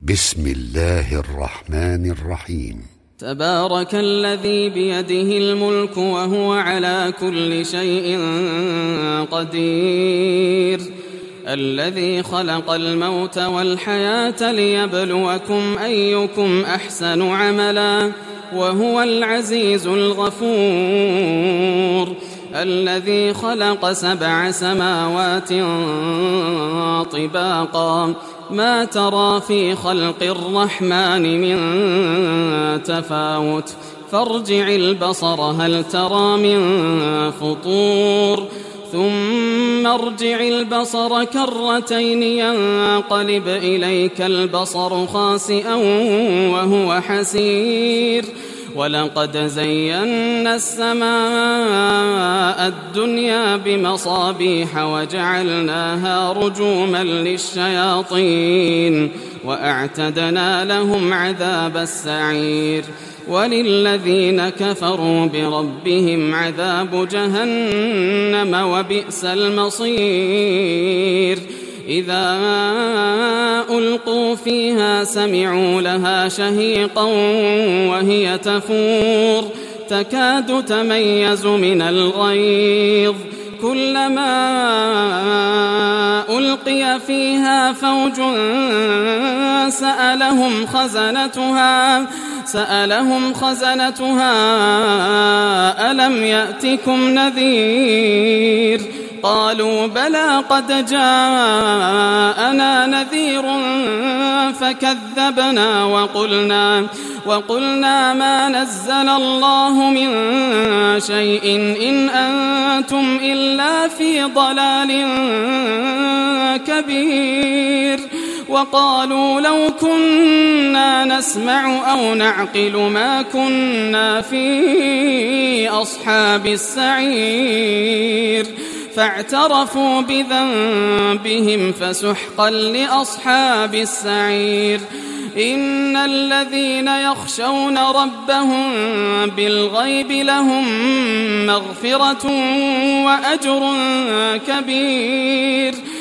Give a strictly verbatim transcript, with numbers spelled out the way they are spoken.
بسم الله الرحمن الرحيم. تبارك الذي بيده الملك وهو على كل شيء قدير، الذي خلق الموت والحياة ليبلوكم أيكم أحسن عملا وهو العزيز الغفور، الذي خلق سبع سماوات طباقا ما ترى في خلق الرحمن من تفاوت فارجع البصر هل ترى من فطور ثم ارجع البصر كرتين ينقلب إليك البصر خاسئا وهو حسير، ولقد زينا السماء الدنيا بمصابيح وجعلناها رجوما للشياطين وأعتدنا لهم عذاب السعير، وللذين كفروا بربهم عذاب جهنم وبئس المصير. إذا ألقوا فيها سمعوا لها شهيقا وهي تفور تكاد تميز من الغيظ، كلما ألقي فيها فوج سألهم خزنتها سألهم خزنتها ألم يأتكم نذير؟ قالوا بلى قد جاءنا نذير فكذبنا وقلنا, وقلنا ما نزل الله من شيء إن أنتم إلا في ضلال كبير. وقالوا لو كنا نسمع أو نعقل ما كنا في أصحاب السعير، فاعترفوا بذنبهم فسحقا لأصحاب السعير. إن الذين يخشون ربهم بالغيب لهم مغفرة وأجر كبير.